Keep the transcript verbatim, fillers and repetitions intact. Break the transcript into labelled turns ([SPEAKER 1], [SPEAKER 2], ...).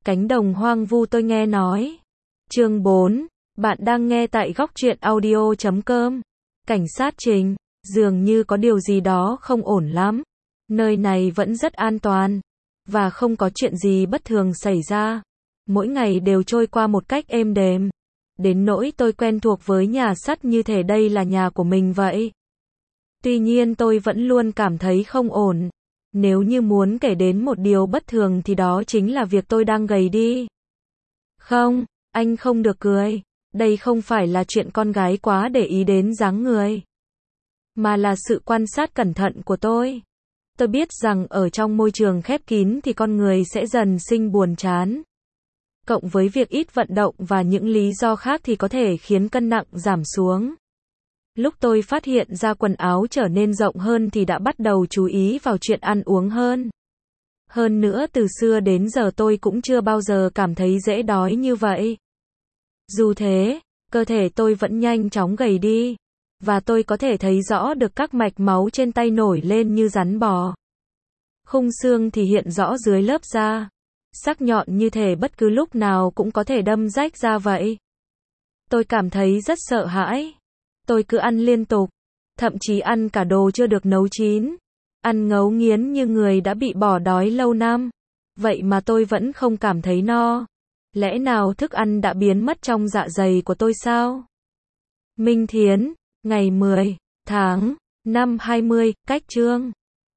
[SPEAKER 1] Cánh đồng hoang vu tôi nghe nói. Chương bốn. Bạn đang nghe tại góc truyện audio chấm com. Cảnh sát Trình, dường như có điều gì đó không ổn lắm. Nơi này vẫn rất an toàn, và không có chuyện gì bất thường xảy ra. Mỗi ngày đều trôi qua một cách êm đềm. Đến nỗi tôi quen thuộc với nhà sắt như thể đây là nhà của mình vậy. Tuy nhiên tôi vẫn luôn cảm thấy không ổn. Nếu như muốn kể đến một điều bất thường thì đó chính là việc tôi đang gầy đi. Không, anh không được cười. Đây không phải là chuyện con gái quá để ý đến dáng người, mà là sự quan sát cẩn thận của tôi. Tôi biết rằng ở trong môi trường khép kín thì con người sẽ dần sinh buồn chán. Cộng với việc ít vận động và những lý do khác thì có thể khiến cân nặng giảm xuống. Lúc tôi phát hiện ra quần áo trở nên rộng hơn thì đã bắt đầu chú ý vào chuyện ăn uống hơn. Hơn nữa từ xưa đến giờ tôi cũng chưa bao giờ cảm thấy dễ đói như vậy. Dù thế, cơ thể tôi vẫn nhanh chóng gầy đi, và tôi có thể thấy rõ được các mạch máu trên tay nổi lên như rắn bò. Khung xương thì hiện rõ dưới lớp da, sắc nhọn như thể bất cứ lúc nào cũng có thể đâm rách ra vậy. Tôi cảm thấy rất sợ hãi. Tôi cứ ăn liên tục, thậm chí ăn cả đồ chưa được nấu chín, ăn ngấu nghiến như người đã bị bỏ đói lâu năm. Vậy mà tôi vẫn không cảm thấy no. Lẽ nào thức ăn đã biến mất trong dạ dày của tôi sao? Minh Thiến, ngày mười tháng năm hai mươi, cách chương